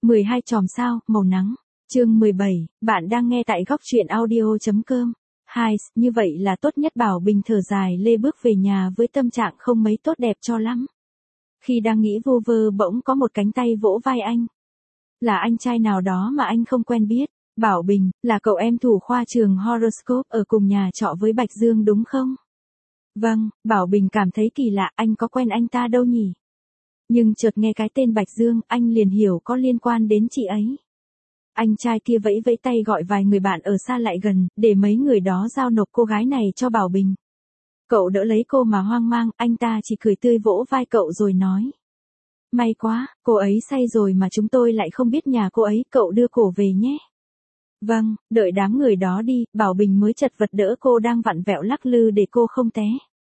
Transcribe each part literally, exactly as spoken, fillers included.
mười hai chòm sao, màu nắng. Chương mười bảy, bạn đang nghe tại góc truyện audio chấm com. Hai, như vậy là tốt nhất. Bảo Bình thở dài lê bước về nhà với tâm trạng không mấy tốt đẹp cho lắm. Khi đang nghĩ vô vơ bỗng có một cánh tay vỗ vai anh. Là anh trai nào đó mà anh không quen biết. Bảo Bình, là cậu em thủ khoa trường Horoscope ở cùng nhà trọ với Bạch Dương đúng không? Vâng, Bảo Bình cảm thấy kỳ lạ, anh có quen anh ta đâu nhỉ? Nhưng chợt nghe cái tên Bạch Dương, anh liền hiểu có liên quan đến chị ấy. Anh trai kia vẫy vẫy tay gọi vài người bạn ở xa lại gần, để mấy người đó giao nộp cô gái này cho Bảo Bình. Cậu đỡ lấy cô mà hoang mang, anh ta chỉ cười tươi vỗ vai cậu rồi nói. May quá, cô ấy say rồi mà chúng tôi lại không biết nhà cô ấy, cậu đưa cổ về nhé. Vâng, đợi đám người đó đi, Bảo Bình mới chật vật đỡ cô đang vặn vẹo lắc lư để cô không té.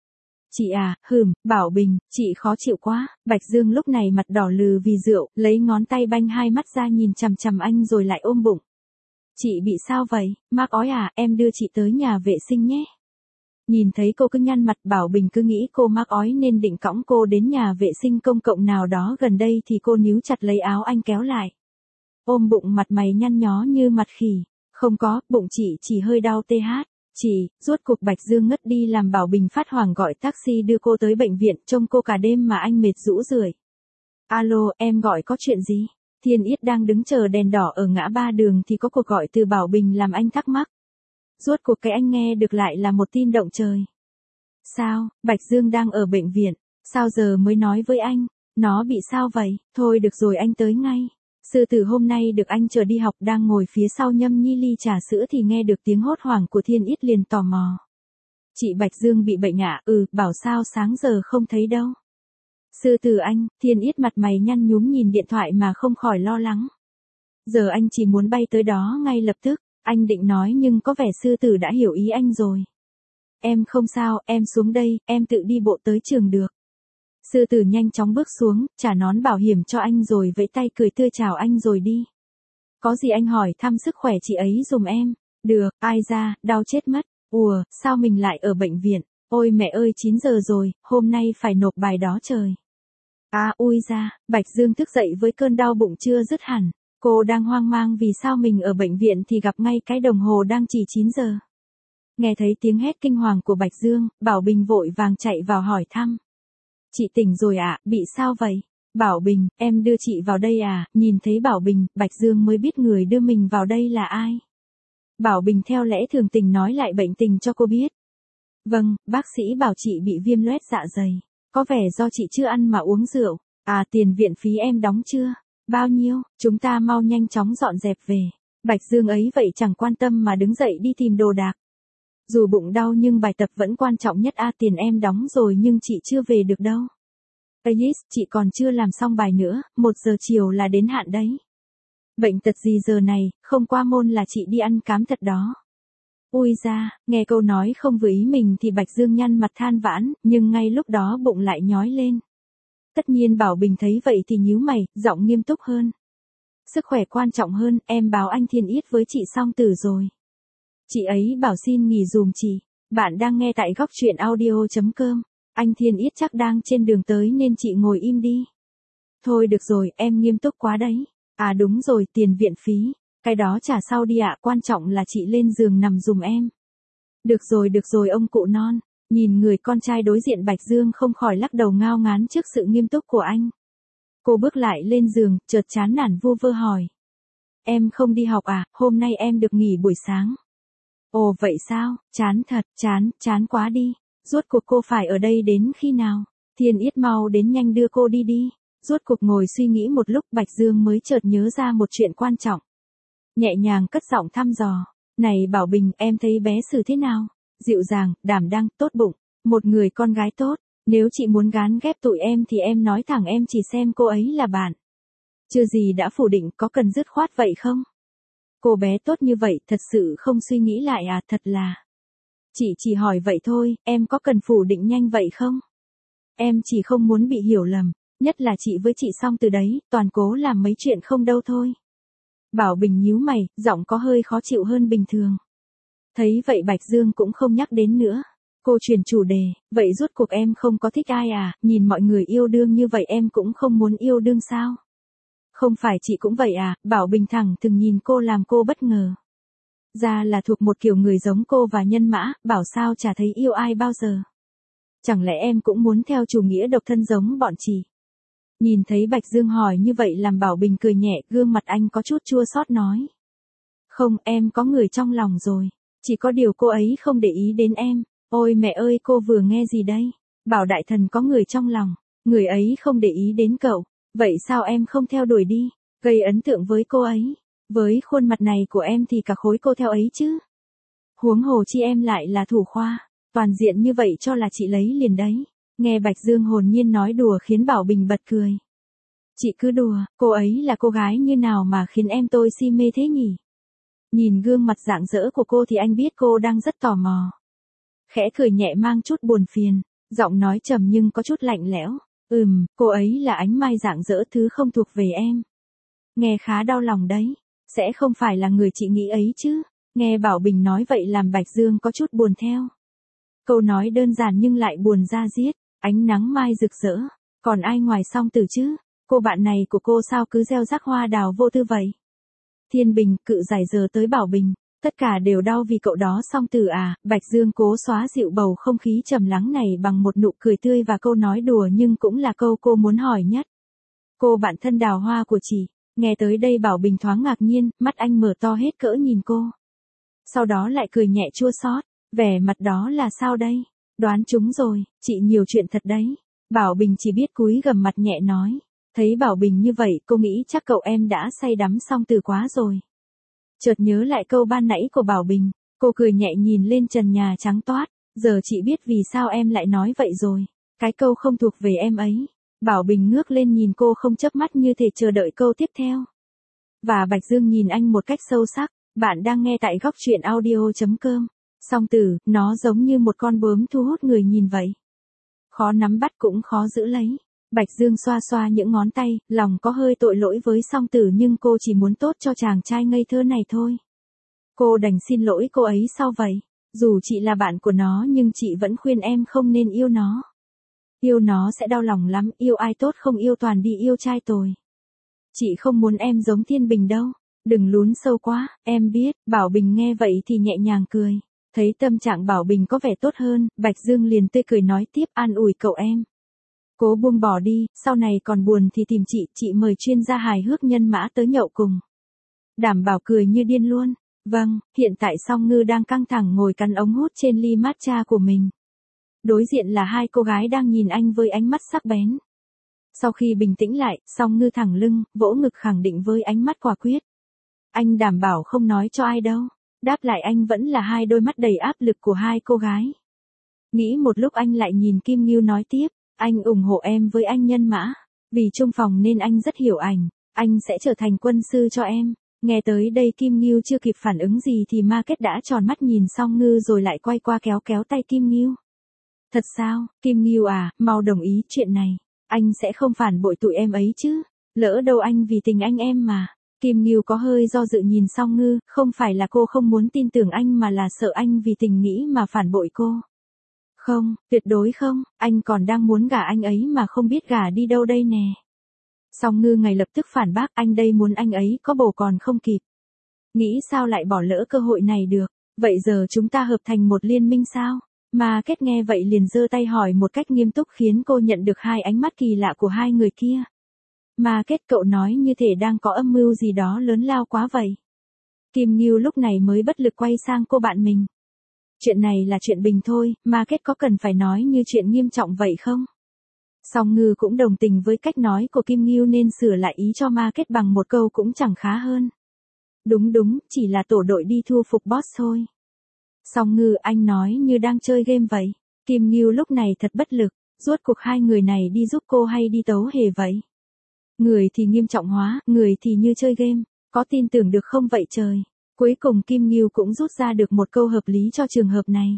Chị à, hừm, Bảo Bình, chị khó chịu quá. Bạch Dương lúc này mặt đỏ lừ vì rượu, lấy ngón tay banh hai mắt ra nhìn chằm chằm anh rồi lại ôm bụng. Chị bị sao vậy, mắc ói à, em đưa chị tới nhà vệ sinh nhé. Nhìn thấy cô cứ nhăn mặt, Bảo Bình cứ nghĩ cô mắc ói nên định cõng cô đến nhà vệ sinh công cộng nào đó gần đây thì cô níu chặt lấy áo anh kéo lại. Ôm bụng mặt mày nhăn nhó như mặt khỉ. Không có, bụng chị chỉ hơi đau tê hát. Chị, rốt cuộc Bạch Dương ngất đi làm Bảo Bình phát hoảng gọi taxi đưa cô tới bệnh viện, trông cô cả đêm mà anh mệt rũ rượi. Alo, em gọi có chuyện gì? Thiên Yết đang đứng chờ đèn đỏ ở ngã ba đường thì có cuộc gọi từ Bảo Bình làm anh thắc mắc. Rốt cuộc cái anh nghe được lại là một tin động trời. Sao, Bạch Dương đang ở bệnh viện, sao giờ mới nói với anh? Nó bị sao vậy? Thôi được rồi anh tới ngay. Sư tử hôm nay được anh chờ đi học đang ngồi phía sau nhâm nhi ly trà sữa thì nghe được tiếng hốt hoảng của Thiên Yết liền tò mò. Chị Bạch Dương bị bệnh ạ, à? Ừ, bảo sao sáng giờ không thấy đâu. Sư tử anh, Thiên Yết mặt mày nhăn nhúm nhìn điện thoại mà không khỏi lo lắng. Giờ anh chỉ muốn bay tới đó ngay lập tức, anh định nói nhưng có vẻ sư tử đã hiểu ý anh rồi. Em không sao, em xuống đây, em tự đi bộ tới trường được. Sư tử nhanh chóng bước xuống, trả nón bảo hiểm cho anh rồi vẫy tay cười tươi chào anh rồi đi. Có gì anh hỏi thăm sức khỏe chị ấy dùm em. Được, ai ra, đau chết mất. Ùa, sao mình lại ở bệnh viện? Ôi mẹ ơi chín giờ rồi, hôm nay phải nộp bài đó trời. À ui ra, Bạch Dương thức dậy với cơn đau bụng chưa dứt hẳn. Cô đang hoang mang vì sao mình ở bệnh viện thì gặp ngay cái đồng hồ đang chỉ chín giờ. Nghe thấy tiếng hét kinh hoàng của Bạch Dương, Bảo Bình vội vàng chạy vào hỏi thăm. Chị tỉnh rồi ạ, à, bị sao vậy? Bảo Bình, em đưa chị vào đây à? Nhìn thấy Bảo Bình, Bạch Dương mới biết người đưa mình vào đây là ai. Bảo Bình theo lẽ thường tình nói lại bệnh tình cho cô biết. Vâng, bác sĩ bảo chị bị viêm loét dạ dày. Có vẻ do chị chưa ăn mà uống rượu. À tiền viện phí em đóng chưa? Bao nhiêu? Chúng ta mau nhanh chóng dọn dẹp về. Bạch Dương ấy vậy chẳng quan tâm mà đứng dậy đi tìm đồ đạc. Dù bụng đau nhưng bài tập vẫn quan trọng nhất. À tiền em đóng rồi nhưng chị chưa về được đâu. Ayis, chị còn chưa làm xong bài nữa, một giờ chiều là đến hạn đấy. Bệnh tật gì giờ này, không qua môn là chị đi ăn cám thật đó. Ui ra, nghe câu nói không vừa ý mình thì Bạch Dương nhăn mặt than vãn, nhưng ngay lúc đó bụng lại nhói lên. Tất nhiên Bảo Bình thấy vậy thì nhíu mày, giọng nghiêm túc hơn. Sức khỏe quan trọng hơn, em báo anh Thiên Yết với chị xong từ rồi. Chị ấy bảo xin nghỉ dùm chị. Bạn đang nghe tại góc truyện audio chấm com. Anh Thiên Yết chắc đang trên đường tới nên chị ngồi im đi. Thôi được rồi, em nghiêm túc quá đấy. À đúng rồi, tiền viện phí. Cái đó trả sau đi ạ, quan trọng là chị lên giường nằm dùm em. Được rồi được rồi ông cụ non. Nhìn người con trai đối diện Bạch Dương không khỏi lắc đầu ngao ngán trước sự nghiêm túc của anh. Cô bước lại lên giường, chợt chán nản vu vơ hỏi. Em không đi học à, hôm nay em được nghỉ buổi sáng. Ồ vậy sao, chán thật, chán, chán quá đi. Rốt cuộc cô phải ở đây đến khi nào? Thiên Yết mau đến nhanh đưa cô đi đi. Rốt cuộc ngồi suy nghĩ một lúc Bạch Dương mới chợt nhớ ra một chuyện quan trọng. Nhẹ nhàng cất giọng thăm dò. Này Bảo Bình, em thấy bé Sử thế nào? Dịu dàng, đảm đang, tốt bụng. Một người con gái tốt. Nếu chị muốn gán ghép tụi em thì em nói thẳng em chỉ xem cô ấy là bạn. Chưa gì đã phủ định, có cần dứt khoát vậy không? Cô bé tốt như vậy thật sự không suy nghĩ lại à, thật là. Chị chỉ hỏi vậy thôi, em có cần phủ định nhanh vậy không? Em chỉ không muốn bị hiểu lầm, nhất là chị với chị xong từ đấy, toàn cố làm mấy chuyện không đâu thôi. Bảo Bình nhíu mày, giọng có hơi khó chịu hơn bình thường. Thấy vậy Bạch Dương cũng không nhắc đến nữa. Cô chuyển chủ đề, vậy rốt cuộc em không có thích ai à, nhìn mọi người yêu đương như vậy em cũng không muốn yêu đương sao? Không phải chị cũng vậy à, Bảo Bình thẳng từng nhìn cô làm cô bất ngờ. Ra là thuộc một kiểu người giống cô và Nhân Mã, bảo sao chả thấy yêu ai bao giờ. Chẳng lẽ em cũng muốn theo chủ nghĩa độc thân giống bọn chị? Nhìn thấy Bạch Dương hỏi như vậy làm Bảo Bình cười nhẹ, gương mặt anh có chút chua xót nói. Không, em có người trong lòng rồi. Chỉ có điều cô ấy không để ý đến em. Ôi mẹ ơi, cô vừa nghe gì đây? Bảo đại thần có người trong lòng. Người ấy không để ý đến cậu. Vậy sao em không theo đuổi đi? Gây ấn tượng với cô ấy. Với khuôn mặt này của em thì cả khối cô theo ấy chứ. Huống hồ chi em lại là thủ khoa. Toàn diện như vậy cho là chị lấy liền đấy. Nghe Bạch Dương hồn nhiên nói đùa khiến Bảo Bình bật cười. Chị cứ đùa, cô ấy là cô gái như nào mà khiến em tôi si mê thế nhỉ? Nhìn gương mặt rạng rỡ của cô thì anh biết cô đang rất tò mò. Khẽ cười nhẹ mang chút buồn phiền, giọng nói trầm nhưng có chút lạnh lẽo. Ừm, cô ấy là ánh mai rạng rỡ thứ không thuộc về em. Nghe khá đau lòng đấy, sẽ không phải là người chị nghĩ ấy chứ. Nghe Bảo Bình nói vậy làm Bạch Dương có chút buồn theo. Câu nói đơn giản nhưng lại buồn da diết, ánh nắng mai rực rỡ, còn ai ngoài Song Tử chứ? Cô bạn này của cô sao cứ gieo rắc hoa đào vô tư vậy? Thiên Bình, cự giải giờ tới Bảo Bình, tất cả đều đau vì cậu đó Song Tử à? Bạch Dương cố xóa dịu bầu không khí trầm lắng này bằng một nụ cười tươi và câu nói đùa nhưng cũng là câu cô muốn hỏi nhất. Cô bạn thân đào hoa của chị. Nghe tới đây Bảo Bình thoáng ngạc nhiên, mắt anh mở to hết cỡ nhìn cô. Sau đó lại cười nhẹ chua xót, vẻ mặt đó là sao đây? Đoán trúng rồi, chị nhiều chuyện thật đấy. Bảo Bình chỉ biết cúi gằm mặt nhẹ nói. Thấy Bảo Bình như vậy, cô nghĩ chắc cậu em đã say đắm Song Tử quá rồi. Chợt nhớ lại câu ban nãy của Bảo Bình, cô cười nhẹ nhìn lên trần nhà trắng toát. Giờ chị biết vì sao em lại nói vậy rồi. Cái câu không thuộc về em ấy. Bảo Bình ngước lên nhìn cô không chớp mắt như thể chờ đợi câu tiếp theo. Và Bạch Dương nhìn anh một cách sâu sắc. Bạn đang nghe tại góc truyện audio chấm com. Song Tử, nó giống như một con bướm thu hút người nhìn vậy. Khó nắm bắt cũng khó giữ lấy. Bạch Dương xoa xoa những ngón tay, lòng có hơi tội lỗi với Song Tử nhưng cô chỉ muốn tốt cho chàng trai ngây thơ này thôi. Cô đành xin lỗi cô ấy sau vậy. Dù chị là bạn của nó nhưng chị vẫn khuyên em không nên yêu nó. Yêu nó sẽ đau lòng lắm, yêu ai tốt không yêu toàn đi yêu trai tồi. Chị không muốn em giống Thiên Bình đâu. Đừng lún sâu quá, em biết. Bảo Bình nghe vậy thì nhẹ nhàng cười. Thấy tâm trạng Bảo Bình có vẻ tốt hơn, Bạch Dương liền tươi cười nói tiếp an ủi cậu em. Cố buông bỏ đi, sau này còn buồn thì tìm chị, chị mời chuyên gia hài hước Nhân Mã tới nhậu cùng. Đảm bảo cười như điên luôn. Vâng, hiện tại Song Ngư đang căng thẳng ngồi cắn ống hút trên ly matcha của mình. Đối diện là hai cô gái đang nhìn anh với ánh mắt sắc bén. Sau khi bình tĩnh lại, Song Ngư thẳng lưng, vỗ ngực khẳng định với ánh mắt quả quyết. Anh đảm bảo không nói cho ai đâu. Đáp lại anh vẫn là hai đôi mắt đầy áp lực của hai cô gái. Nghĩ một lúc anh lại nhìn Kim Ngưu nói tiếp. Anh ủng hộ em với anh Nhân Mã. Vì chung phòng nên anh rất hiểu ảnh. Anh sẽ trở thành quân sư cho em. Nghe tới đây Kim Ngưu chưa kịp phản ứng gì thì Ma Kết đã tròn mắt nhìn Song Ngư rồi lại quay qua kéo kéo tay Kim Ngưu. Thật sao, Kim Ngưu à, mau đồng ý chuyện này. Anh sẽ không phản bội tụi em ấy chứ. Lỡ đâu anh vì tình anh em mà. Kim Ngưu có hơi do dự nhìn Song Ngư, không phải là cô không muốn tin tưởng anh mà là sợ anh vì tình nghĩ mà phản bội cô. Không, tuyệt đối không, anh còn đang muốn gả anh ấy mà không biết gả đi đâu đây nè. Song Ngư ngay lập tức phản bác anh đây muốn anh ấy có bầu còn không kịp. Nghĩ sao lại bỏ lỡ cơ hội này được, vậy giờ chúng ta hợp thành một liên minh sao? Ma Kết nghe vậy liền giơ tay hỏi một cách nghiêm túc khiến cô nhận được hai ánh mắt kỳ lạ của hai người kia. Ma Kết cậu nói như thể đang có âm mưu gì đó lớn lao quá vậy. Kim Ngưu lúc này mới bất lực quay sang cô bạn mình. Chuyện này là chuyện bình thôi, Ma Kết có cần phải nói như chuyện nghiêm trọng vậy không? Song Ngư cũng đồng tình với cách nói của Kim Ngưu nên sửa lại ý cho Ma Kết bằng một câu cũng chẳng khá hơn. Đúng đúng, chỉ là tổ đội đi thu phục boss thôi. Song Ngư anh nói như đang chơi game vậy. Kim Ngưu lúc này thật bất lực, rốt cuộc hai người này đi giúp cô hay đi tấu hề vậy? Người thì nghiêm trọng hóa, người thì như chơi game, có tin tưởng được không vậy trời? Cuối cùng Kim Ngưu cũng rút ra được một câu hợp lý cho trường hợp này.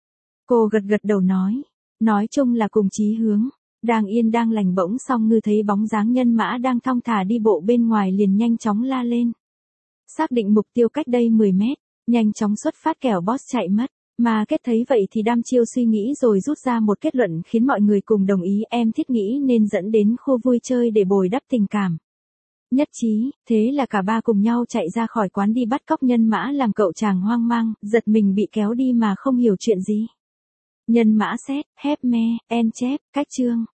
Cô gật gật đầu nói, nói chung là cùng chí hướng. Đang yên đang lành bỗng Song Ngư thấy bóng dáng Nhân Mã đang thong thả đi bộ bên ngoài liền nhanh chóng la lên. Xác định mục tiêu cách đây mười mét, nhanh chóng xuất phát kẻo boss chạy mất. Mà Kết thấy vậy thì đăm chiêu suy nghĩ rồi rút ra một kết luận khiến mọi người cùng đồng ý em thiết nghĩ nên dẫn đến khu vui chơi để bồi đắp tình cảm. Nhất trí, thế là cả ba cùng nhau chạy ra khỏi quán đi bắt cóc Nhân Mã, làm cậu chàng hoang mang, giật mình bị kéo đi mà không hiểu chuyện gì. Nhân Mã xét, hép me, en chép, cách chương.